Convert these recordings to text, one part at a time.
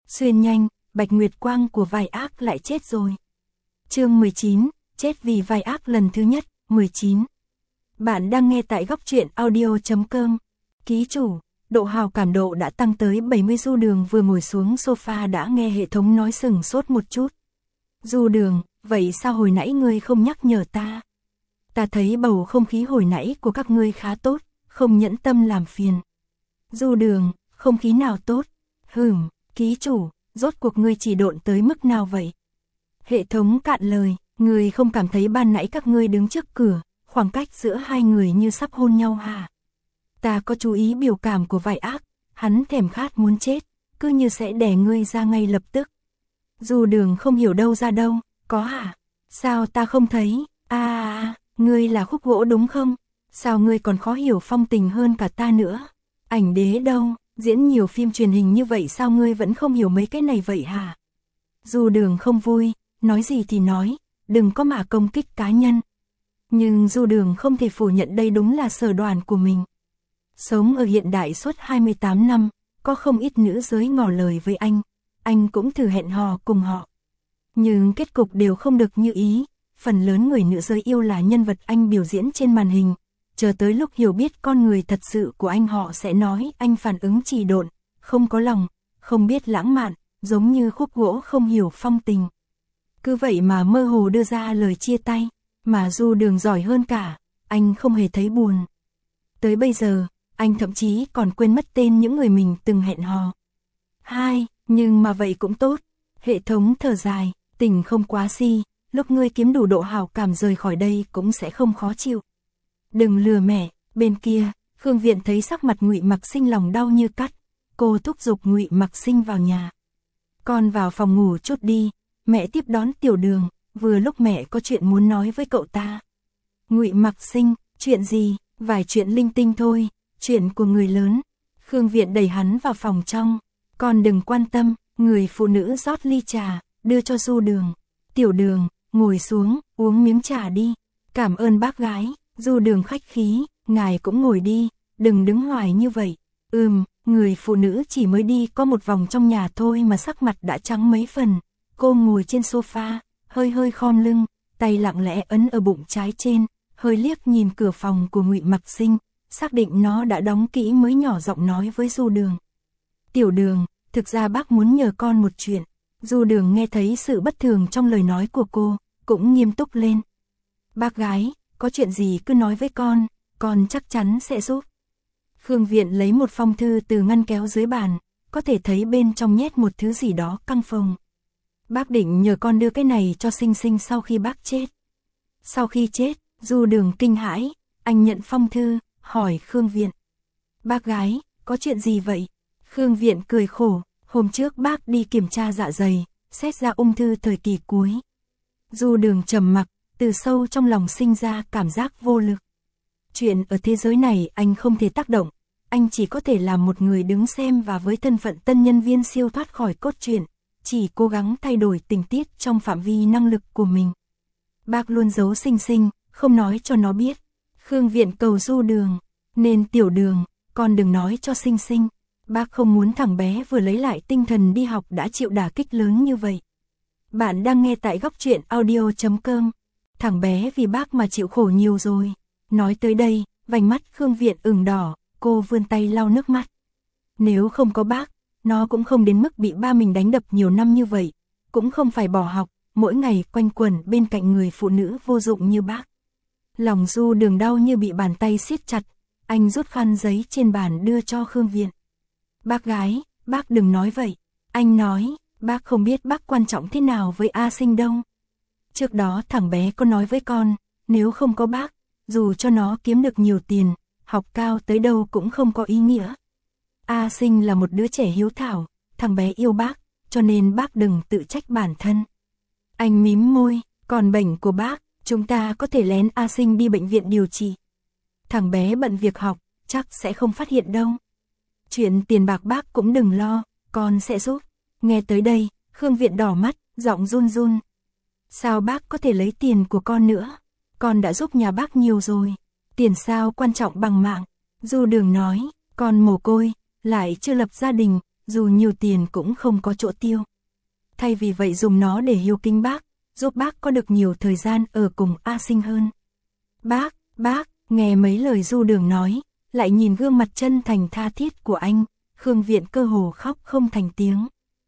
Xuyên nhanh, Bạch Nguyệt Quang của vai ác lại chết rồi. Chương 19, chết vì vai ác lần thứ nhất, 19. Bạn đang nghe tại góc truyện audio.com. Ký chủ, độ hào cảm độ đã tăng tới 70. Du Đường vừa ngồi xuống sofa đã nghe hệ thống nói sừng sốt một chút. Du Đường, vậy sao hồi nãy ngươi không nhắc nhở ta? Ta thấy bầu không khí hồi nãy của các ngươi khá tốt, không nhẫn tâm làm phiền. Du Đường, không khí nào tốt? Ký chủ, rốt cuộc ngươi chỉ độn tới mức nào vậy? Hệ thống cạn lời, ngươi không cảm thấy ban nãy các ngươi đứng trước cửa, khoảng cách giữa hai người như sắp hôn nhau hả? Ta có chú ý biểu cảm của vai ác, hắn thèm khát muốn chết, cứ như sẽ đè ngươi ra ngay lập tức. Du Đường không hiểu đâu ra đâu, có hả? Sao ta không thấy? Ngươi là khúc gỗ đúng không? Sao ngươi còn khó hiểu phong tình hơn cả ta nữa? Ảnh đế đâu? Diễn nhiều phim truyền hình như vậy sao ngươi vẫn không hiểu mấy cái này vậy hả? Du Đường không vui, nói gì thì nói, đừng có mà công kích cá nhân. Nhưng Du Đường không thể phủ nhận đây đúng là sở đoàn của mình. Sống ở hiện đại suốt 28 năm, có không ít nữ giới ngỏ lời với anh cũng thử hẹn hò cùng họ. Nhưng kết cục đều không được như ý, phần lớn người nữ giới yêu là nhân vật anh biểu diễn trên màn hình. Chờ tới lúc hiểu biết con người thật sự của anh họ sẽ nói anh phản ứng trì độn, không có lòng, không biết lãng mạn, giống như khúc gỗ không hiểu phong tình. Cứ vậy mà mơ hồ đưa ra lời chia tay, mà Du Đường giỏi hơn cả, anh không hề thấy buồn. Tới bây giờ, anh thậm chí còn quên mất tên những người mình từng hẹn hò. Nhưng mà vậy cũng tốt, hệ thống thở dài, tình không quá si, lúc ngươi kiếm đủ độ hào cảm rời khỏi đây cũng sẽ không khó chịu. Đừng lừa mẹ. Bên kia, Khương Viện thấy sắc mặt Ngụy Mặc Sinh lòng đau như cắt, cô thúc giục Ngụy Mặc Sinh vào nhà. Con vào phòng ngủ chút đi, mẹ tiếp đón Tiểu Đường, vừa lúc mẹ có chuyện muốn nói với cậu ta. Ngụy Mặc Sinh, chuyện gì? Vài chuyện linh tinh thôi, chuyện của người lớn. Khương Viện đẩy hắn vào phòng trong, con đừng quan tâm. Người phụ nữ rót ly trà, đưa cho Du Đường. Tiểu Đường, ngồi xuống, uống miếng trà đi. Cảm ơn bác gái. Du Đường khách khí, ngài cũng ngồi đi, đừng đứng hoài như vậy. Người phụ nữ chỉ mới đi có một vòng trong nhà thôi mà sắc mặt đã trắng mấy phần. Cô ngồi trên sofa, hơi khom lưng, tay lặng lẽ ấn ở bụng trái trên, hơi liếc nhìn cửa phòng của Ngụy Mặc Sinh, xác định nó đã đóng kỹ mới nhỏ giọng nói với Du Đường. Tiểu Đường, thực ra bác muốn nhờ con một chuyện. Du Đường nghe thấy sự bất thường trong lời nói của cô, cũng nghiêm túc lên. Bác gái, có chuyện gì cứ nói với con chắc chắn sẽ giúp. Khương Viện lấy một phong thư từ ngăn kéo dưới bàn, có thể thấy bên trong nhét một thứ gì đó căng phồng. Bác định nhờ con đưa cái này cho Sinh Sinh sau khi bác chết. Sau khi chết, Du Đường kinh hãi, anh nhận phong thư, hỏi Khương Viện. Bác gái, có chuyện gì vậy? Khương Viện cười khổ, hôm trước bác đi kiểm tra dạ dày, xét ra ung thư thời kỳ cuối. Du Đường trầm mặc, từ sâu trong lòng sinh ra cảm giác vô lực. Chuyện ở thế giới này anh không thể tác động, anh chỉ có thể làm một người đứng xem và với thân phận tân nhân viên siêu thoát khỏi cốt truyện, chỉ cố gắng thay đổi tình tiết trong phạm vi năng lực của mình. Bác luôn giấu Sinh Sinh, không nói cho nó biết. Khương Viện cầu Du Đường, nên Tiểu Đường, con đừng nói cho Sinh Sinh. Bác không muốn thằng bé vừa lấy lại tinh thần đi học đã chịu đả kích lớn như vậy. Bạn đang nghe tại góc truyện audio.com. Thằng bé vì bác mà chịu khổ nhiều rồi. Nói tới đây, vành mắt Khương Viện ửng đỏ, cô vươn tay lau nước mắt. Nếu không có bác, nó cũng không đến mức bị ba mình đánh đập nhiều năm như vậy, cũng không phải bỏ học, mỗi ngày quanh quẩn bên cạnh người phụ nữ vô dụng như bác. Lòng Du Đường đau như bị bàn tay siết chặt, anh rút khăn giấy trên bàn đưa cho Khương Viện. Bác gái, bác đừng nói vậy. Anh nói, bác không biết bác quan trọng thế nào với A Sinh đâu. Trước đó thằng bé có nói với con, nếu không có bác, dù cho nó kiếm được nhiều tiền, học cao tới đâu cũng không có ý nghĩa. A Sinh là một đứa trẻ hiếu thảo, thằng bé yêu bác, cho nên bác đừng tự trách bản thân. Anh mím môi, còn bệnh của bác, chúng ta có thể lén A Sinh đi bệnh viện điều trị. Thằng bé bận việc học, chắc sẽ không phát hiện đâu. Chuyện tiền bạc bác cũng đừng lo, con sẽ giúp. Nghe tới đây, Khương Viện đỏ mắt, giọng run run. Sao bác có thể lấy tiền của con nữa? Con đã giúp nhà bác nhiều rồi. Tiền sao quan trọng bằng mạng? Du Đường nói, con mồ côi, lại chưa lập gia đình, dù nhiều tiền cũng không có chỗ tiêu. Thay vì vậy dùng nó để hiếu kính bác, giúp bác có được nhiều thời gian ở cùng A Sinh hơn. Bác, nghe mấy lời Du Đường nói, lại nhìn gương mặt chân thành tha thiết của anh, Khương Viện cơ hồ khóc không thành tiếng.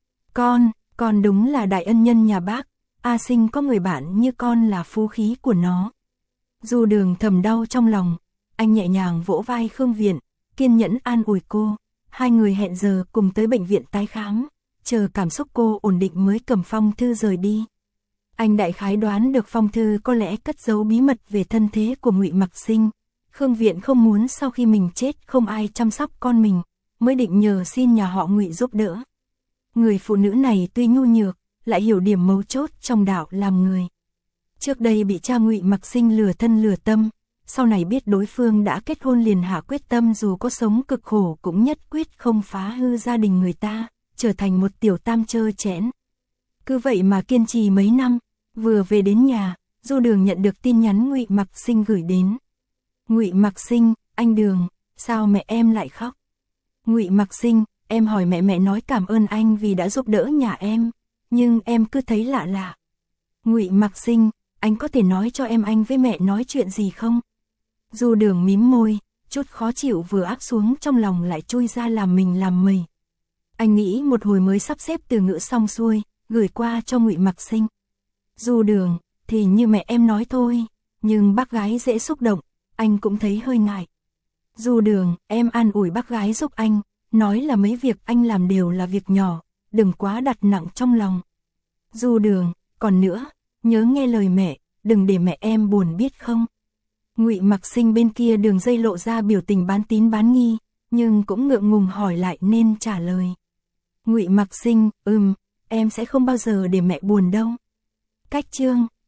Con đúng là đại ân nhân nhà bác, A Sinh có người bạn như con là phú khí của nó. Du Đường thầm đau trong lòng, anh nhẹ nhàng vỗ vai Khương Viện, kiên nhẫn an ủi cô. Hai người hẹn giờ cùng tới bệnh viện tái khám, chờ cảm xúc cô ổn định mới cầm phong thư rời đi. Anh đại khái đoán được phong thư có lẽ cất giấu bí mật về thân thế của Ngụy Mặc Sinh. Khương Viện không muốn sau khi mình chết không ai chăm sóc con mình, mới định nhờ xin nhà họ Ngụy giúp đỡ. Người phụ nữ này tuy nhu nhược, lại hiểu điểm mấu chốt trong đạo làm người. Trước đây bị cha Ngụy Mặc Sinh lừa thân lừa tâm, sau này biết đối phương đã kết hôn liền hạ quyết tâm dù có sống cực khổ cũng nhất quyết không phá hư gia đình người ta, trở thành một tiểu tam trơ trẽn. Cứ vậy mà kiên trì mấy năm, vừa về đến nhà, Du Đường nhận được tin nhắn Ngụy Mặc Sinh gửi đến. Ngụy Mặc Sinh, anh Đường, sao mẹ em lại khóc? Ngụy Mặc Sinh, em hỏi mẹ nói cảm ơn anh vì đã giúp đỡ nhà em, nhưng em cứ thấy lạ lạ. Ngụy Mặc Sinh, anh có thể nói cho em anh với mẹ nói chuyện gì không? Du Đường mím môi, chút khó chịu vừa áp xuống trong lòng lại chui ra làm mình làm mày. Anh nghĩ một hồi mới sắp xếp từ ngữ xong xuôi, gửi qua cho Ngụy Mặc Sinh. Du Đường, thì như mẹ em nói thôi, nhưng bác gái dễ xúc động, anh cũng thấy hơi ngại. Du Đường, em an ủi bác gái giúp anh, nói là mấy việc anh làm đều là việc nhỏ, đừng quá đặt nặng trong lòng. Du Đường, còn nữa, nhớ nghe lời mẹ, đừng để mẹ em buồn biết không? Ngụy Mặc Sinh bên kia đường dây lộ ra biểu tình bán tín bán nghi, nhưng cũng ngượng ngùng hỏi lại nên trả lời. Ngụy Mặc Sinh, em sẽ không bao giờ để mẹ buồn đâu. Cách chương